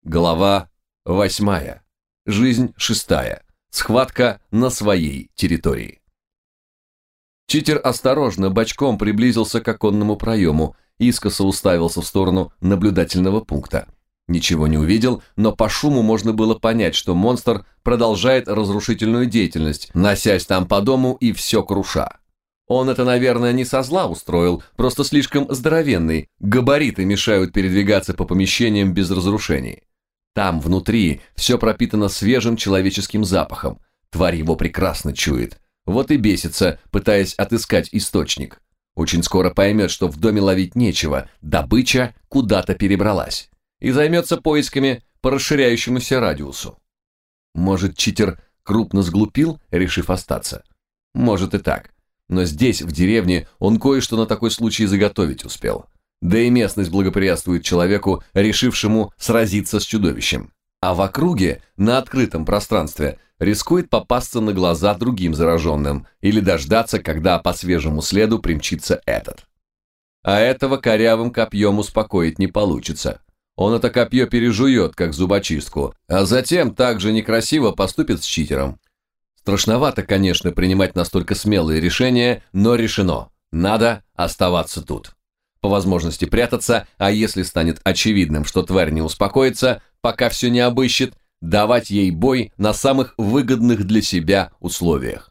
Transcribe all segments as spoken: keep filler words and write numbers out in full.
Глава восьмая. Жизнь шестая. Схватка на своей территории. Читер осторожно бочком приблизился к оконному проему, искоса уставился в сторону наблюдательного пункта. Ничего не увидел, но по шуму можно было понять, что монстр продолжает разрушительную деятельность, носясь там по дому и все круша. Он это, наверное, не со зла устроил, просто слишком здоровенный, габариты мешают передвигаться по помещениям без разрушений. Там, внутри, все пропитано свежим человеческим запахом. Тварь его прекрасно чует. Вот и бесится, пытаясь отыскать источник. Очень скоро поймет, что в доме ловить нечего, добыча куда-то перебралась. И займется поисками по расширяющемуся радиусу. Может, читер крупно сглупил, решив остаться? Может и так. Но здесь, в деревне, он кое-что на такой случай заготовить успел. Да и местность благоприятствует человеку, решившему сразиться с чудовищем. А в округе, на открытом пространстве, рискует попасться на глаза другим зараженным или дождаться, когда по свежему следу примчится этот. А этого корявым копьем успокоить не получится. Он это копье пережует, как зубочистку, а затем также некрасиво поступит с читером. Страшновато, конечно, принимать настолько смелые решения, но решено. Надо оставаться тут. По возможности прятаться, а если станет очевидным, что тварь не успокоится, пока все не обыщет, давать ей бой на самых выгодных для себя условиях.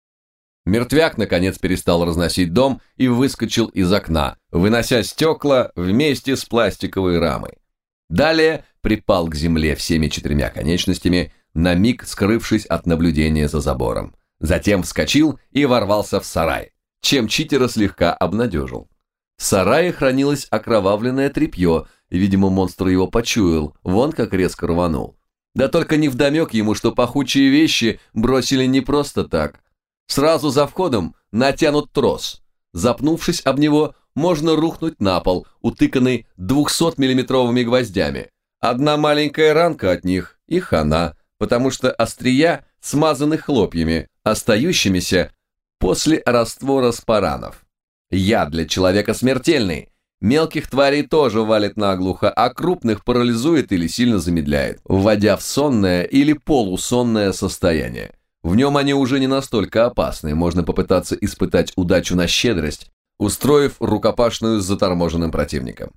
Мертвяк, наконец, перестал разносить дом и выскочил из окна, вынося стекла вместе с пластиковой рамой. Далее припал к земле всеми четырьмя конечностями, на миг скрывшись от наблюдения за забором. Затем вскочил и ворвался в сарай, чем читера слегка обнадежил. В сарае хранилось окровавленное тряпье, и, видимо, монстр его почуял, вон как резко рванул. Да только невдомек ему, что пахучие вещи бросили не просто так. Сразу за входом натянут трос. Запнувшись об него, можно рухнуть на пол, утыканный двухсотмиллиметровыми гвоздями. Одна маленькая ранка от них и хана, потому что острия смазаны хлопьями, остающимися после раствора спаранов. Яд для человека смертельный. Мелких тварей тоже валит наглухо, а крупных парализует или сильно замедляет, вводя в сонное или полусонное состояние. В нем они уже не настолько опасны, можно попытаться испытать удачу на щедрость, устроив рукопашную с заторможенным противником.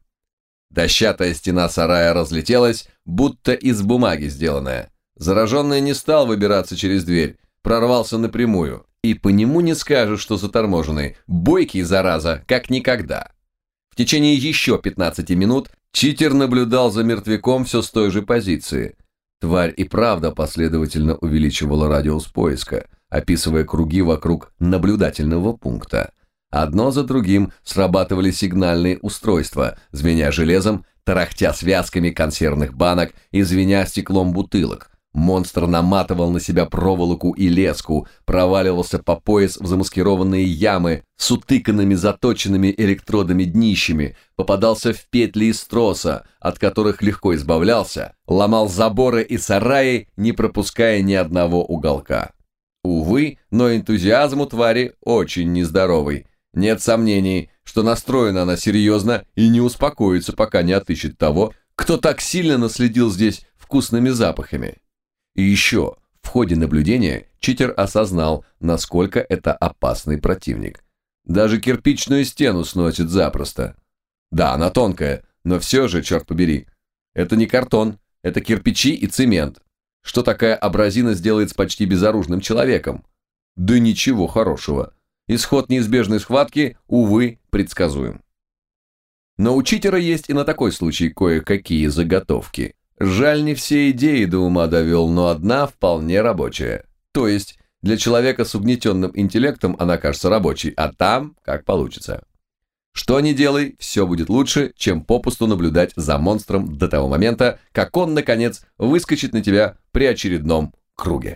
Дощатая стена сарая разлетелась, будто из бумаги сделанная. Зараженный не стал выбираться через дверь, прорвался напрямую. И по нему не скажешь, что заторможенный, бойкий, зараза, как никогда. В течение еще пятнадцати минут читер наблюдал за мертвяком все с той же позиции. Тварь и правда последовательно увеличивала радиус поиска, описывая круги вокруг наблюдательного пункта. Одно за другим срабатывали сигнальные устройства, звеня железом, тарахтя связками консервных банок и звеня стеклом бутылок. Монстр наматывал на себя проволоку и леску, проваливался по пояс в замаскированные ямы с утыканными заточенными электродами днищами, попадался в петли из троса, от которых легко избавлялся, ломал заборы и сараи, не пропуская ни одного уголка. Увы, но энтузиазм у твари очень нездоровый. Нет сомнений, что настроена она серьезно и не успокоится, пока не отыщет того, кто так сильно наследил здесь вкусными запахами. И еще, в ходе наблюдения читер осознал, насколько это опасный противник. Даже кирпичную стену сносит запросто. Да, она тонкая, но все же, черт побери. Это не картон, это кирпичи и цемент. Что такая абразина сделает с почти безоружным человеком? Да ничего хорошего. Исход неизбежной схватки, увы, предсказуем. Но у читера есть и на такой случай кое-какие заготовки. Жаль, не все идеи до ума довел, но одна вполне рабочая. То есть, для человека с угнетенным интеллектом она кажется рабочей, а там как получится. Что ни делай, все будет лучше, чем попусту наблюдать за монстром до того момента, как он, наконец, выскочит на тебя при очередном круге.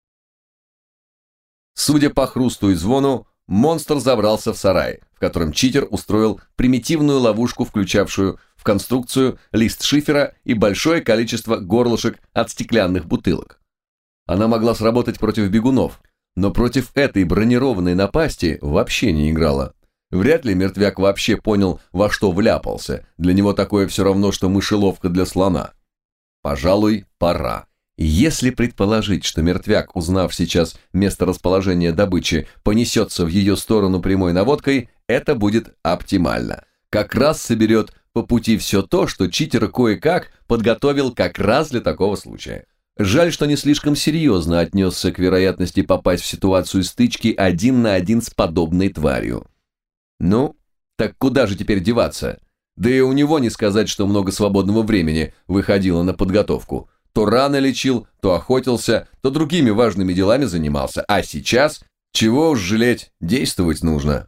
Судя по хрусту и звону, монстр забрался в сарай, в котором читер устроил примитивную ловушку, включавшую в конструкцию лист шифера и большое количество горлышек от стеклянных бутылок. Она могла сработать против бегунов, но против этой бронированной напасти вообще не играла. Вряд ли мертвяк вообще понял, во что вляпался. Для него такое все равно, что мышеловка для слона. Пожалуй, пора. Если предположить, что мертвяк, узнав сейчас месторасположение добычи, понесется в ее сторону прямой наводкой, это будет оптимально. Как раз соберет по пути все то, что читер кое-как подготовил как раз для такого случая. Жаль, что не слишком серьезно отнесся к вероятности попасть в ситуацию стычки один на один с подобной тварью. Ну, так куда же теперь деваться? Да и у него не сказать, что много свободного времени выходило на подготовку. То рано лечил, то охотился, то другими важными делами занимался. А сейчас, чего уж жалеть, действовать нужно.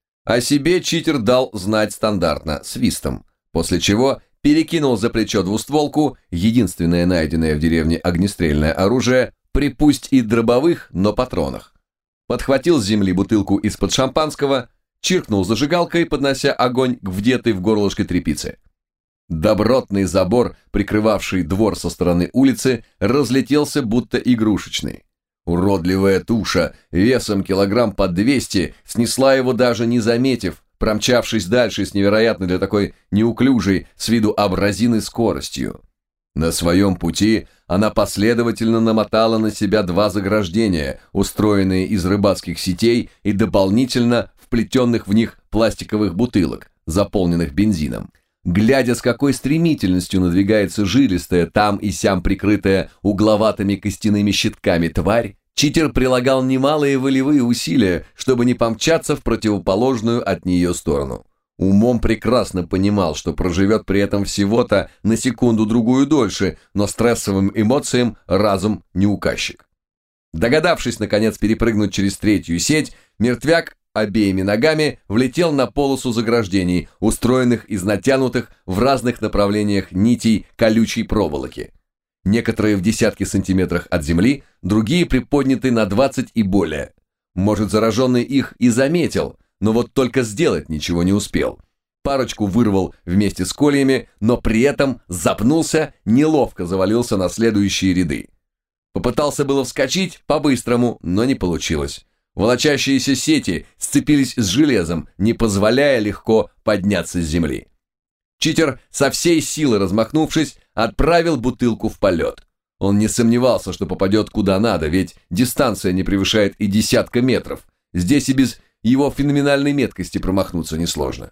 О себе читер дал знать стандартно, свистом, после чего перекинул за плечо двустволку, единственное найденное в деревне огнестрельное оружие, при пусть и дробовых, но патронах. Подхватил с земли бутылку из-под шампанского, чиркнул зажигалкой, поднося огонь к вдетой в горлышко тряпицы. Добротный забор, прикрывавший двор со стороны улицы, разлетелся будто игрушечный. Уродливая туша, весом килограмм под двести, снесла его даже не заметив, промчавшись дальше с невероятной для такой неуклюжей с виду абразины скоростью. На своем пути она последовательно намотала на себя два заграждения, устроенные из рыбацких сетей и дополнительно вплетенных в них пластиковых бутылок, заполненных бензином. Глядя, с какой стремительностью надвигается жилистая, там и сям прикрытая угловатыми костяными щитками тварь, читер прилагал немалые волевые усилия, чтобы не помчаться в противоположную от нее сторону. Умом прекрасно понимал, что проживет при этом всего-то на секунду-другую дольше, но стрессовым эмоциям разум не указчик. Догадавшись, наконец, перепрыгнуть через третью сеть, мертвяк обеими ногами влетел на полосу заграждений, устроенных из натянутых в разных направлениях нитей колючей проволоки. Некоторые в десятки сантиметрах от земли, другие приподняты на двадцать и более. Может, зараженный их и заметил, но вот только сделать ничего не успел. Парочку вырвал вместе с кольями, но при этом запнулся, неловко завалился на следующие ряды. Попытался было вскочить по-быстрому, но не получилось. Волочащиеся сети сцепились с железом, не позволяя легко подняться с земли. Читер, со всей силы размахнувшись, отправил бутылку в полет. Он не сомневался, что попадет куда надо, ведь дистанция не превышает и десятка метров. Здесь и без его феноменальной меткости промахнуться несложно.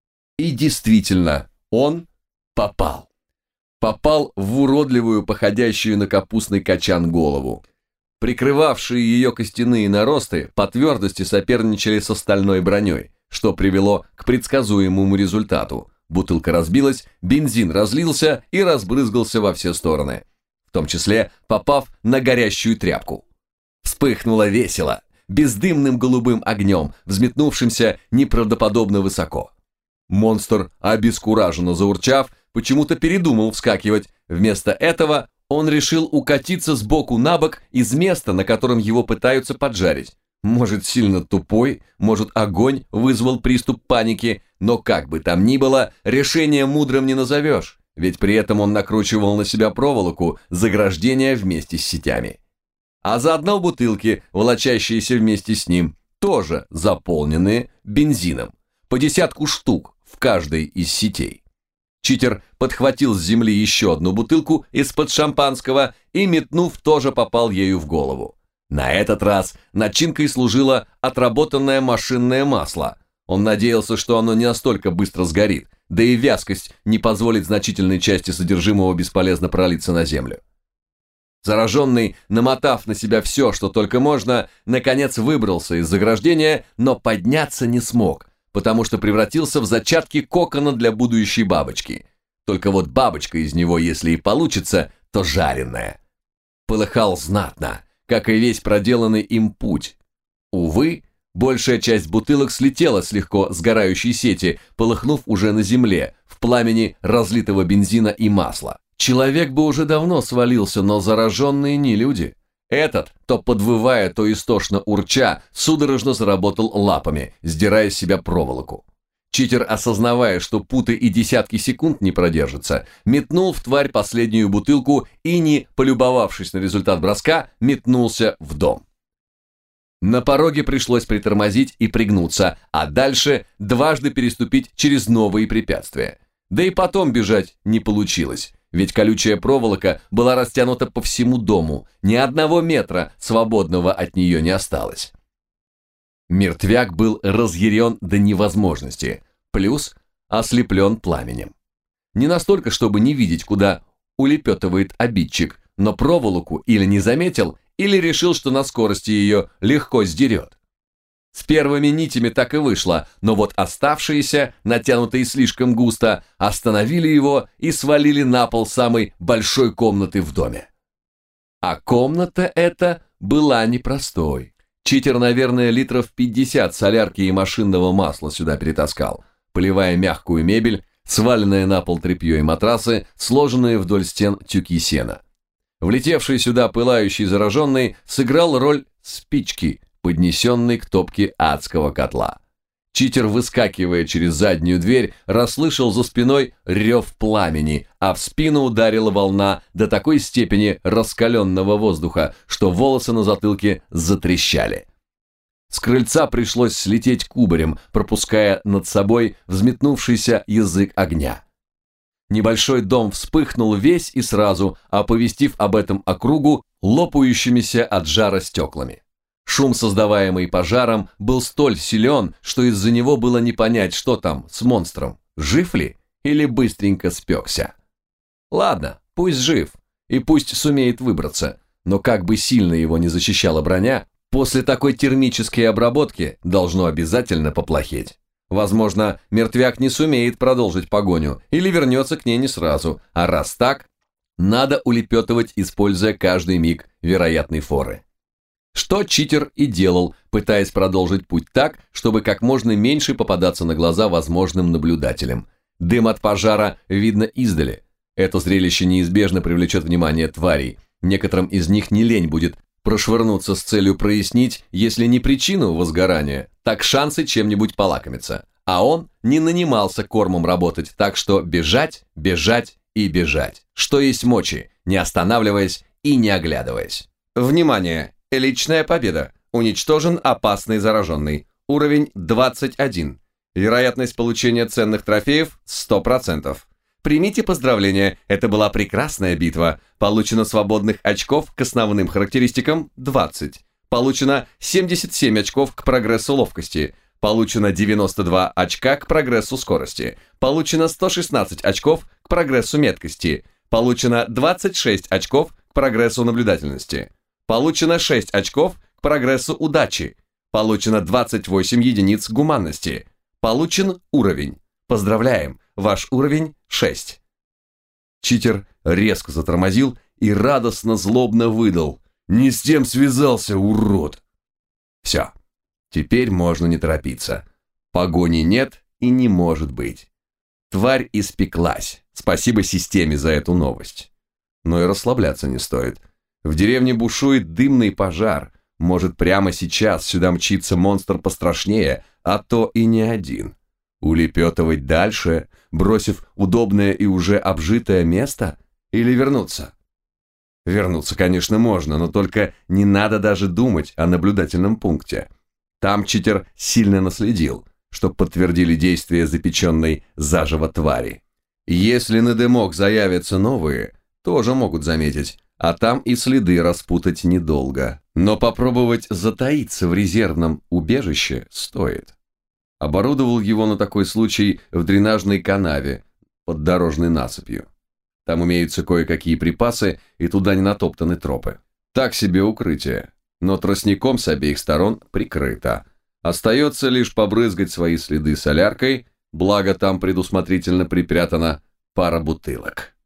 И действительно, он попал. Попал в уродливую, походящую на капустный качан голову. Прикрывавшие ее костяные наросты по твердости соперничали с стальной броней, что привело к предсказуемому результату. Бутылка разбилась, бензин разлился и разбрызгался во все стороны, в том числе попав на горящую тряпку. Вспыхнуло весело, бездымным голубым огнем, взметнувшимся неправдоподобно высоко. Монстр, обескураженно заурчав, почему-то передумал вскакивать. Вместо этого он решил укатиться сбоку на бок из места, на котором его пытаются поджарить. Может, сильно тупой, может, огонь вызвал приступ паники, но как бы там ни было, решение мудрым не назовешь, ведь при этом он накручивал на себя проволоку заграждения вместе с сетями. А заодно бутылки, волочащиеся вместе с ним, тоже заполненные бензином, по десятку штук в каждой из сетей. Читер подхватил с земли еще одну бутылку из-под шампанского и, метнув, тоже попал ею в голову. На этот раз начинкой служило отработанное машинное масло. Он надеялся, что оно не настолько быстро сгорит, да и вязкость не позволит значительной части содержимого бесполезно пролиться на землю. Зараженный, намотав на себя все, что только можно, наконец выбрался из заграждения, но подняться не смог, потому что превратился в зачатки кокона для будущей бабочки. Только вот бабочка из него, если и получится, то жареная. Полыхал знатно, как и весь проделанный им путь. Увы, большая часть бутылок слетела с легко сгорающей сети, полыхнув уже на земле, в пламени разлитого бензина и масла. Человек бы уже давно свалился, но зараженные не люди. Этот, то подвывая, то истошно урча, судорожно заработал лапами, сдирая с себя проволоку. Читер, осознавая, что путы и десятки секунд не продержатся, метнул в тварь последнюю бутылку и, не полюбовавшись на результат броска, метнулся в дом. На пороге пришлось притормозить и пригнуться, а дальше дважды переступить через новые препятствия. Да и потом бежать не получилось. ведь колючая проволока была растянута по всему дому, ни одного метра свободного от нее не осталось. Мертвяк был разъярен до невозможности, плюс ослеплен пламенем. Не настолько, чтобы не видеть, куда улепетывает обидчик, но проволоку или не заметил, или решил, что на скорости ее легко сдерет. С первыми нитями так и вышло, но вот оставшиеся, натянутые слишком густо, остановили его и свалили на пол самой большой комнаты в доме. А комната эта была непростой. Читер, наверное, литров пятьдесят солярки и машинного масла сюда перетаскал, поливая мягкую мебель, сваленное на пол тряпье и матрасы, сложенные вдоль стен тюки сена. Влетевший сюда пылающий зараженный сыграл роль спички, поднесенной к топке адского котла. Читер, выскакивая через заднюю дверь, расслышал за спиной рев пламени, а в спину ударила волна до такой степени раскаленного воздуха, что волосы на затылке затрещали. С крыльца пришлось слететь кубарем, пропуская над собой взметнувшийся язык огня. Небольшой дом вспыхнул весь и сразу, оповестив об этом округу лопающимися от жара стеклами. Шум, создаваемый пожаром, был столь силен, что из-за него было не понять, что там с монстром, жив ли или быстренько спекся. Ладно, пусть жив, и пусть сумеет выбраться, но как бы сильно его не защищала броня, после такой термической обработки должно обязательно поплохеть. Возможно, мертвяк не сумеет продолжить погоню или вернется к ней не сразу, а раз так, надо улепетывать, используя каждый миг вероятной форы. Что читер и делал, пытаясь продолжить путь так, чтобы как можно меньше попадаться на глаза возможным наблюдателям. Дым от пожара видно издали. Это зрелище неизбежно привлечет внимание тварей. Некоторым из них не лень будет прошвырнуться с целью прояснить, если не причину возгорания, так шансы чем-нибудь полакомиться. А он не нанимался кормом работать, так что бежать, бежать и бежать. Что есть мочи, не останавливаясь и не оглядываясь. Внимание! Личная победа. Уничтожен опасный зараженный. Уровень двадцать один. Вероятность получения ценных трофеев сто процентов. Примите поздравления, это была прекрасная битва. Получено свободных очков к основным характеристикам двадцать. Получено семьдесят семь очков к прогрессу ловкости. Получено девяносто два очка к прогрессу скорости. Получено сто шестнадцать очков к прогрессу меткости. Получено двадцать шесть очков к прогрессу наблюдательности. Получено шесть очков к прогрессу удачи. Получено двадцать восемь единиц гуманности. Получен уровень. Поздравляем, ваш уровень шесть. Читер резко затормозил и радостно злобно выдал: «Не с тем связался, урод!» Все, теперь можно не торопиться. Погони нет и не может быть. Тварь испеклась, спасибо системе за эту новость. Но и расслабляться не стоит. В деревне бушует дымный пожар. Может, прямо сейчас сюда мчится монстр пострашнее, а то и не один. Улепетывать дальше, бросив удобное и уже обжитое место? Или вернуться? Вернуться, конечно, можно, но только не надо даже думать о наблюдательном пункте. Там читер сильно наследил, чтоб подтвердили действия запеченной заживо твари. Если на дымок заявятся новые, тоже могут заметить, а там и следы распутать недолго. Но попробовать затаиться в резервном убежище стоит. Оборудовал его на такой случай в дренажной канаве под дорожной насыпью. Там имеются кое-какие припасы, и туда не натоптаны тропы. Так себе укрытие, но тростником с обеих сторон прикрыто. Остается лишь побрызгать свои следы соляркой, благо там предусмотрительно припрятана пара бутылок.